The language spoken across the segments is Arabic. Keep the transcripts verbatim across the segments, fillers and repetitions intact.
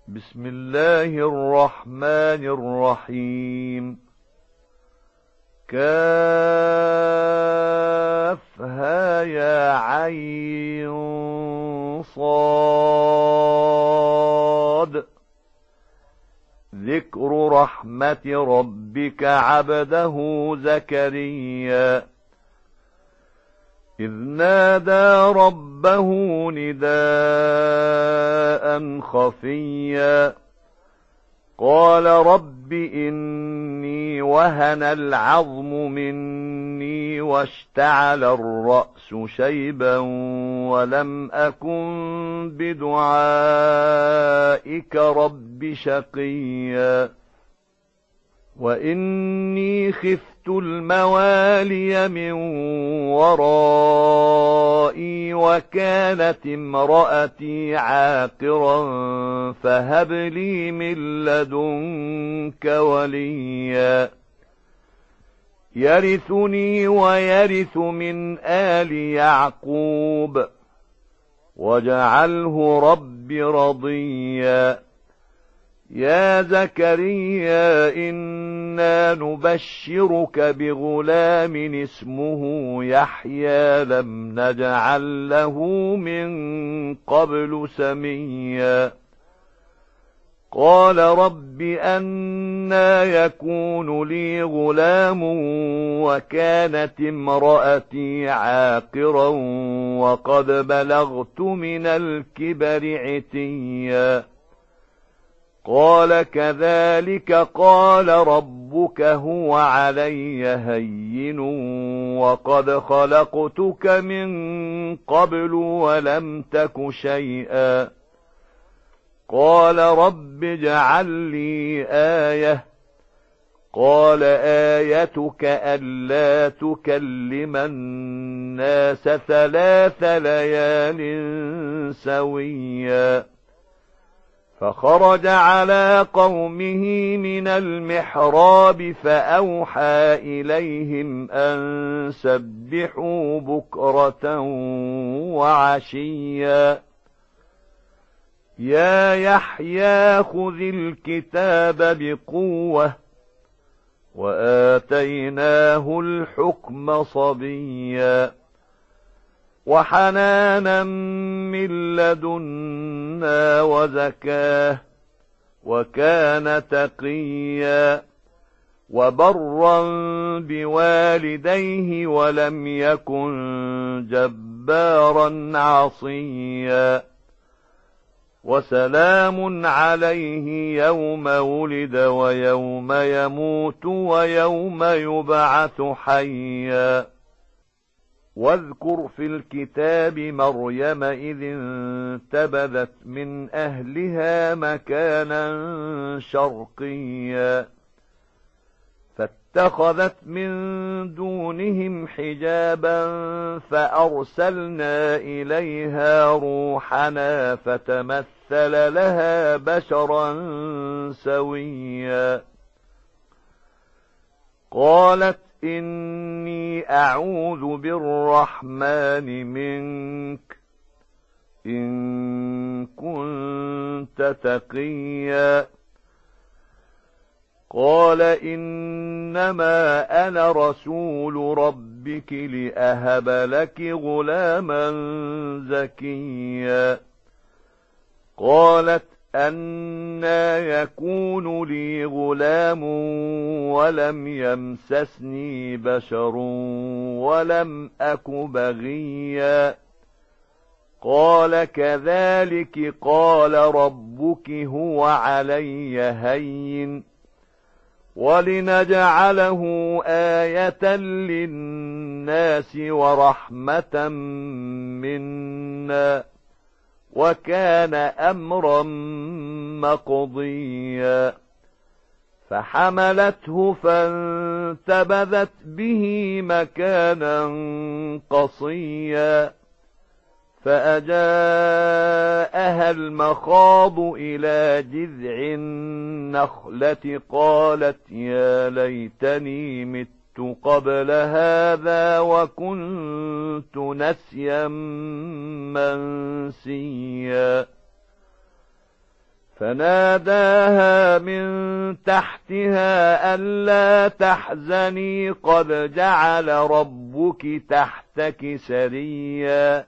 بسم الله الرحمن الرحيم. كافها يا عين صاد. ذكر رحمة ربك عبده زكريا إذ نادى ربه نداء خفيا قال رب إني وهن العظم مني واشتعل الرأس شيبا ولم أكن بدعائك رب شقيا وإني خفت الموالي من ورائي وكانت امرأتي عاقرا فهب لي من لدنك وليا يرثني ويرث من آل يعقوب واجعله رب رضيا يا زكريا إنا نبشرك بغلام اسمه يحيى لم نجعل له من قبل سميا قال رب أنى يكون لي غلام وكانت امرأتي عاقرا وقد بلغت من الكبر عتيا قال كذلك قال ربك هو علي هين وقد خلقتك من قبل ولم تك شيئا قال رب اجعل لي آية قال آيتك ألا تكلم الناس ثلاث ليال سويا فخرج على قومه من المحراب فأوحى إليهم أن سبحوا بكرة وعشيا يا يحيى خذ الكتاب بقوة وآتيناه الحكم صبيا وحنانا من لدنا وزكاه وكان تقيا وبرا بوالديه ولم يكن جبارا عصيا وسلام عليه يوم ولد ويوم يموت ويوم يبعث حيا واذكر في الكتاب مريم إذ انتبذت من أهلها مكانا شرقيا فاتخذت من دونهم حجابا فأرسلنا إليها روحنا فتمثل لها بشرا سويا قالت إني أعوذ بالرحمن منك إن كنت تقيا قال إنما أنا رسول ربك لأهب لك غلاما زكيا قالت أنى يكون لي غلام ولم يمسسني بشر ولم أك بغيا قال كذلك قال ربك هو علي هين ولنجعله آية للناس ورحمة منا وكان أمرا مقضيا فحملته فانتبذت به مكانا قصيا فأجاءها المخاض إلى جذع النخلة قالت يا ليتني مت قبل هذا وكنت نسيا منسيا فناداها من تحتها ألا تحزني قد جعل ربك تحتك سريا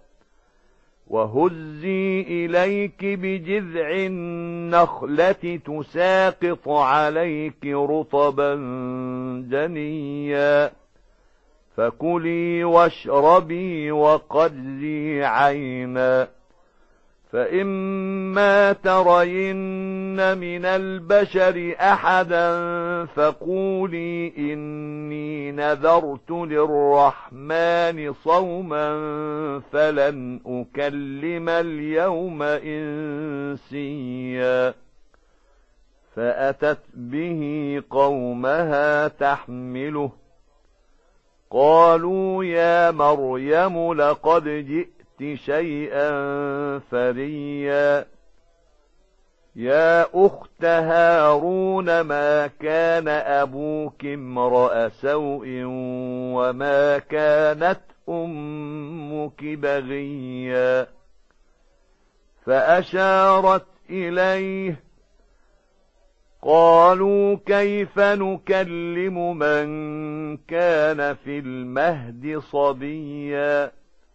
وهزي إليك بجذع النخلة تساقط عليك رطبا جنيا فكلي واشربي وقري عينا فإما ترين من البشر أحدا فقولي إني نذرت للرحمن صوما فلن أكلم اليوم إنسيا فأتت به قومها تحمله قالوا يا مريم لقد جئت شيئا فريا يا أخت هارون ما كان أبوك امرأ سوء وما كانت أمك بغيا فأشارت إليه قالوا كيف نكلم من كان في المهد صبيا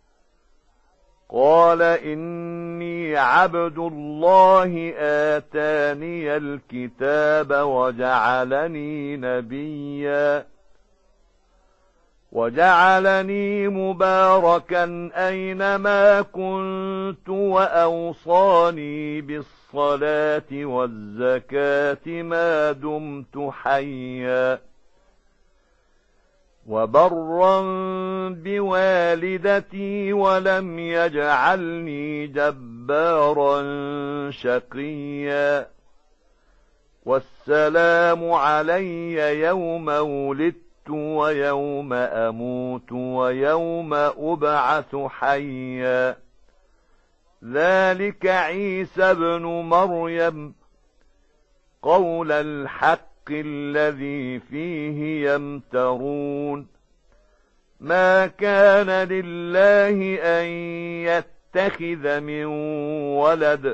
قال إني عبد الله آتاني الكتاب وجعلني نبيا وجعلني مباركا أينما كنت وأوصاني بالصلاة والزكاة ما دمت حيا وبرا بوالدتي ولم يجعلني جبارا شقيا والسلام علي يوم ولدت ويوم أموت ويوم أبعث حيا ذلك عيسى ابن مريم قول الحق الذي فيه يمترون ما كان لله أن يتخذ من ولد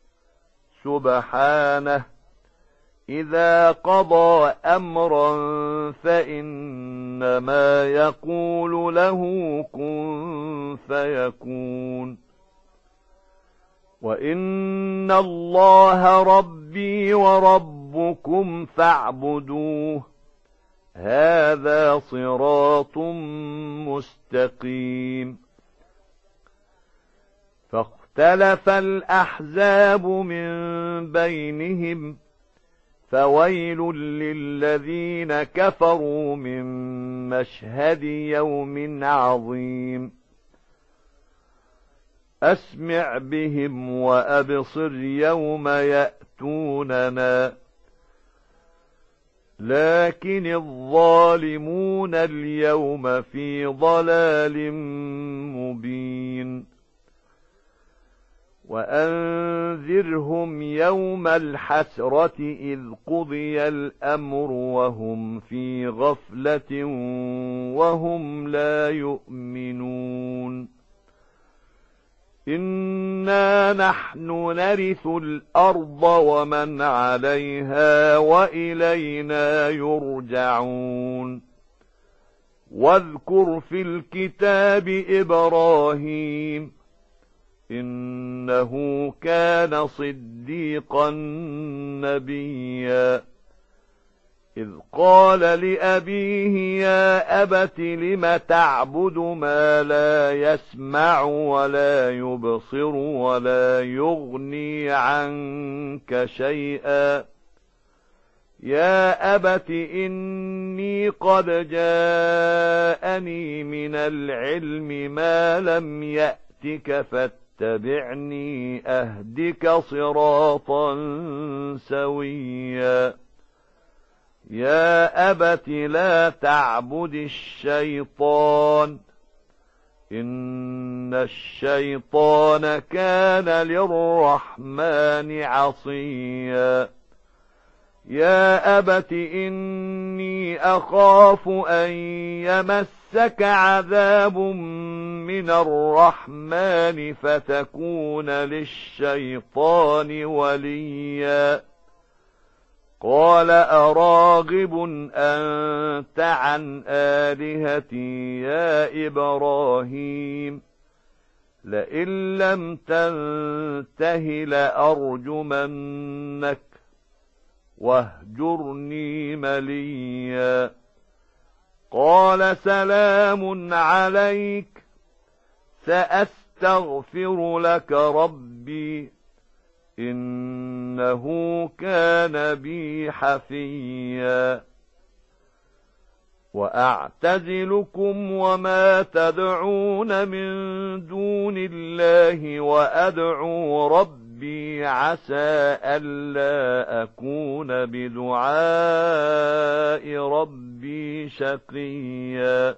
سبحانه إذا قضى أمرا فإنما يقول له كن فيكون وإن الله ربي وربكم فاعبدوه هذا صراط مستقيم فاختلف الأحزاب من بينهم فويل للذين كفروا من مشهد يوم عظيم أسمع بهم وأبصر يوم يأتوننا لكن الظالمون اليوم في ضلال مبين وأنذرهم يوم الحسرة إذ قضي الأمر وهم في غفلة وهم لا يؤمنون إنا نحن نرث الأرض ومن عليها وإلينا يرجعون واذكر في الكتاب إبراهيم إنه كان صديقا نبيا إذ قال لأبيه يا أبت لم تعبد ما لا يسمع ولا يبصر ولا يغني عنك شيئا يا أبت إني قد جاءني من العلم ما لم يأتك فاتبعني أهدك صراطا سويا يا أبت لا تعبد الشيطان إن الشيطان كان للرحمن عصيا يا أبت إني أخاف أن يمسك عذاب من الرحمن فتكون للشيطان وليا قال أراغب أنت عن آلهتي يا إبراهيم لئن لم تنته لأرجمنك واهجرني مليا قال سلام عليك سأستغفر لك ربي إنه كان بي حفيا وأعتزلكم وما تدعون من دون الله وأدعو ربي عسى ألا أكون بدعاء ربي شقيا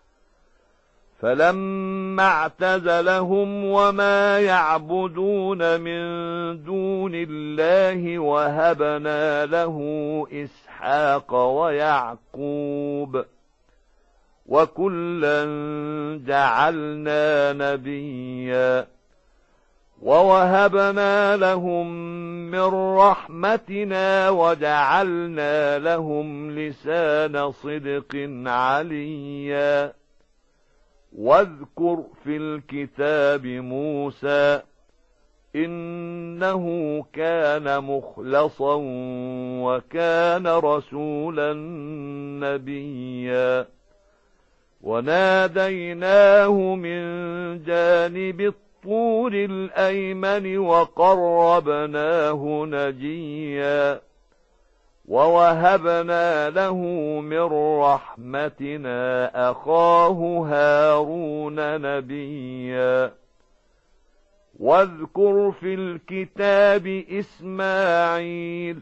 فلما اعتزلهم وما يعبدون من دون الله وهبنا له إسحاق ويعقوب وكلا جعلنا نبيا ووهبنا لهم من رحمتنا وجعلنا لهم لسان صدق عليا واذكر في الكتاب موسى إنه كان مخلصا وكان رسولا نبيا وناديناه من جانب الطور الأيمن وقربناه نجيا ووهبنا له من رحمتنا أخاه هارون نبيا واذكر في الكتاب إسماعيل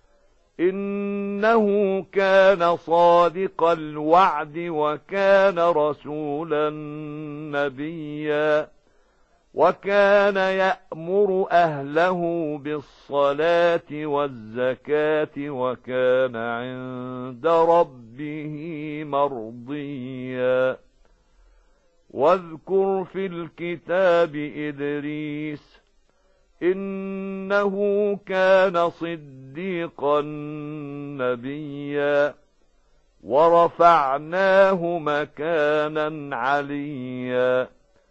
إنه كان صادق الوعد وكان رسولا نبيا وكان يأمر أهله بالصلاة والزكاة وكان عند ربه مرضيا واذكر في الكتاب إدريس إنه كان صديقا نبيا ورفعناه مكانا عليا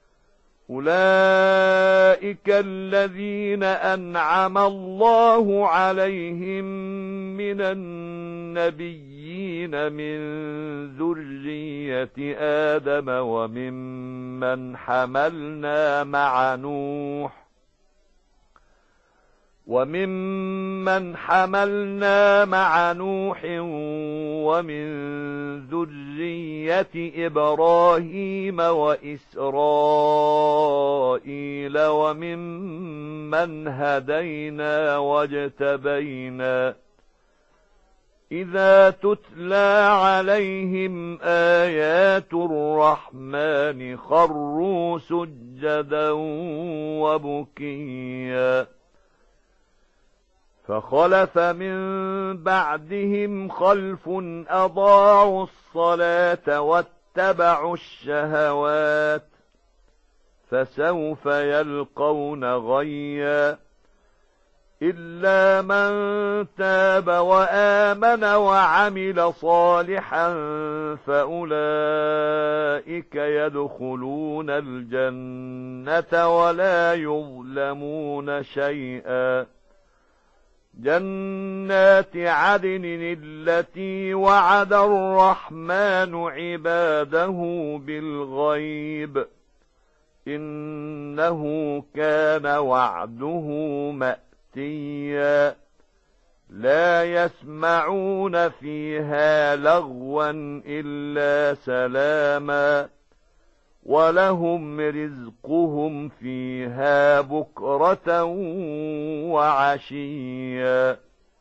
أولئك الذين أنعم الله عليهم من النبيين من ذرية آدم وممن حملنا مع نوح وممن حملنا مع نوح ومن ذرية إبراهيم وإسرائيل وممن هدينا واجتبينا إذا تتلى عليهم آيات الرحمن خروا سجدا وبكيا فخلف من بعدهم خلف أضاعوا الصلاة واتبعوا الشهوات فسوف يلقون غيا إلا من تاب وآمن وعمل صالحا فأولئك يدخلون الجنة ولا يظلمون شيئا جنات عدن التي وعد الرحمن عباده بالغيب إنه كان وعده مأتيا لا يسمعون فيها لغوا إلا سلاما ولهم رزقهم فيها بكرة وعشيا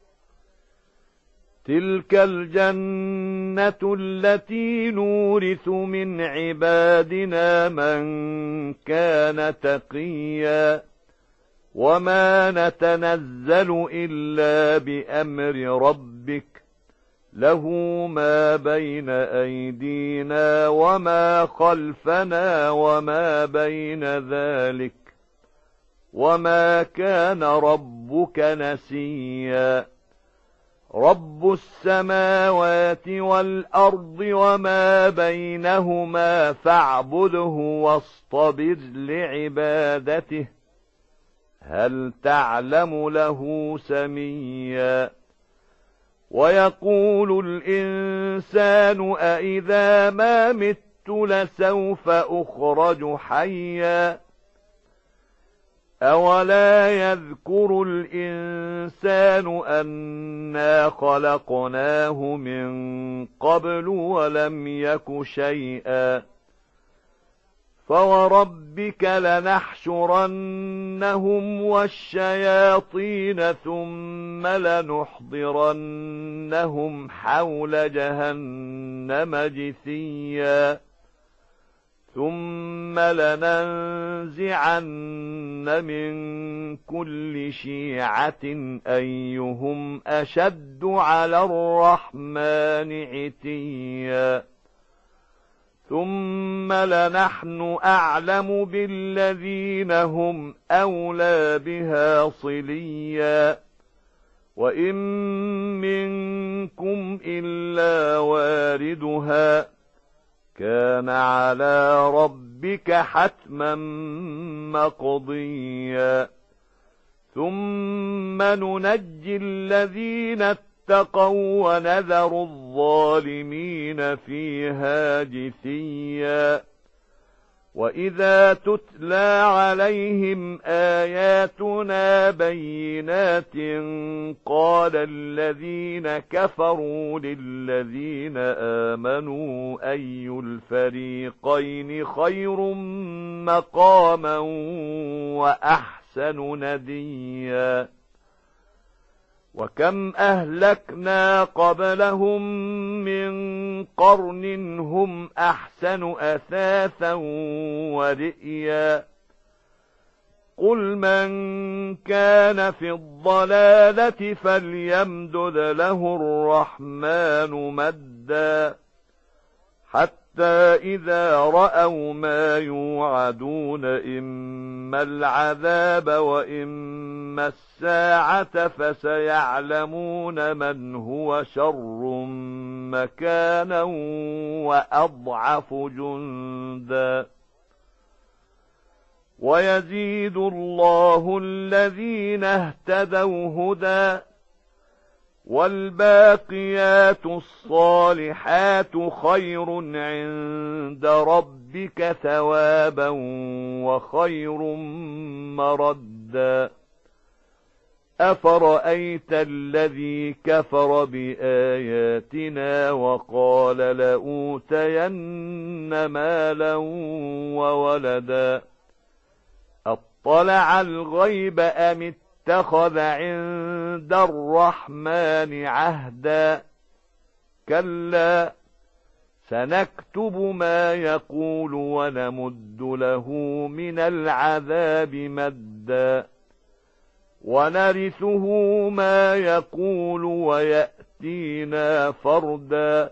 تلك الجنة التي نورث من عبادنا من كان تقيا وما نتنزل إلا بأمر ربك له ما بين أيدينا وما خلفنا وما بين ذلك وما كان ربك نسيا رب السماوات والأرض وما بينهما فاعبده واصطبر لعبادته هل تعلم له سميا ويقول الإنسان أإذا ما مت لسوف أخرج حيا أولا يذكر الإنسان أنا خلقناه من قبل ولم يك شيئا فوربك لنحشرنهم والشياطين ثم لنحضرنهم حول جهنم جثيا ثم لننزعن من كل شيعة أيهم أشد على الرحمن عتيا ثم لنحن أعلم بالذين هم أولى بها صليا وإن منكم إلا واردها كان على ربك حتما مقضيا ثم ننجي الذين اتقوا ونذر الظالمين فيها جثيا وإذا تتلى عليهم آياتنا بينات قال الذين كفروا للذين آمنوا أي الفريقين خير مقاما وأحسن نديا وكم أهلكنا قبلهم من قرن هم أحسن أثاثا ورئيا قل من كان في الضلالة فليمدد له الرحمن مدا حتى إذا رأوا ما يوعدون إما العذاب وإما الساعة فسيعلمون من هو شر مكانا وأضعف جندا ويزيد الله الذين اهتدوا هدى والباقيات الصالحات خير عند ربك ثوابا وخير مردا أفرأيت الذي كفر بآياتنا وقال لأوتين مالا وولدا أطلع الغيب أم اتخذ عند الرحمن عهدا كلا سنكتب ما يقول ونمد له من العذاب مدا ونرثه ما يقول ويأتينا فردا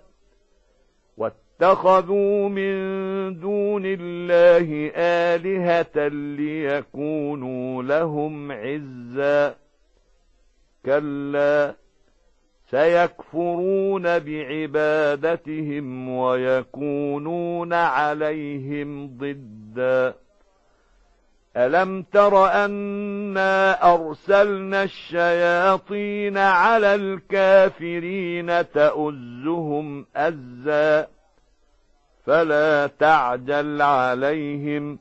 واتخذوا من دون الله آلهة ليكونوا لهم عزا كلا سيكفرون بعبادتهم ويكونون عليهم ضدا ألم تر أنا أرسلنا الشياطين على الكافرين تؤزهم أزا فلا تعجل عليهم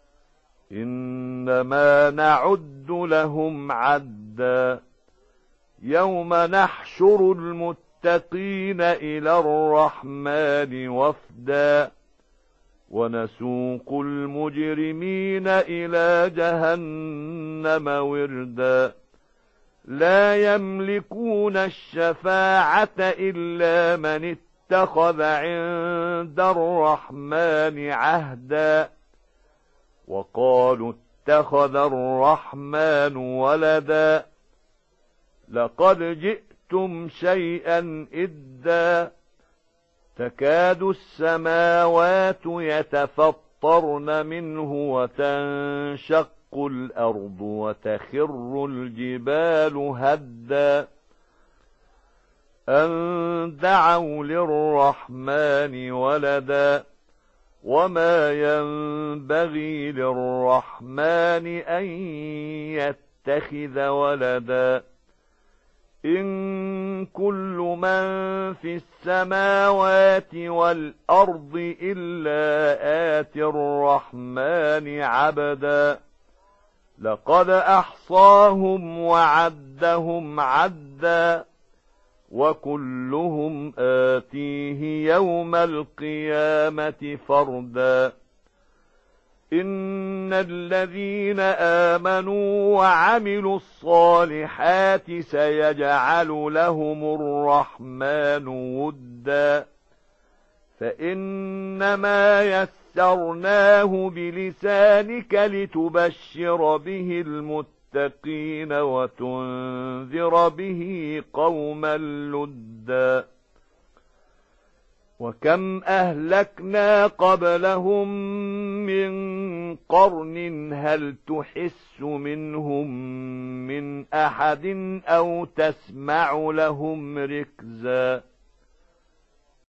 إنما نعد لهم عدا يوم نحشر المتقين إلى الرحمن وفدا ونسوق المجرمين إلى جهنم وردا لا يملكون الشفاعة إلا من اتخذ عند الرحمن عهدا وقالوا اتخذ الرحمن ولدا لقد جئتم شيئا إدا تكاد السماوات يتفطرن منه وتنشق الأرض وتخر الجبال هدا أن دعوا للرحمن ولدا وما ينبغي للرحمن أن يتخذ ولدا إن كل من في السماوات والأرض إلا آتي الرحمن عبدا لقد أحصاهم وعدهم عدا وكلهم آتيه يوم القيامة فردا إن الذين آمنوا وعملوا الصالحات سيجعل لهم الرحمن ودا فإنما يسرناه بلسانك لتبشر به المتقين وتنذر به قوما لدا وكم أهلكنا قبلهم من قرن هل تحس منهم من أحد أو تسمع لهم ركزا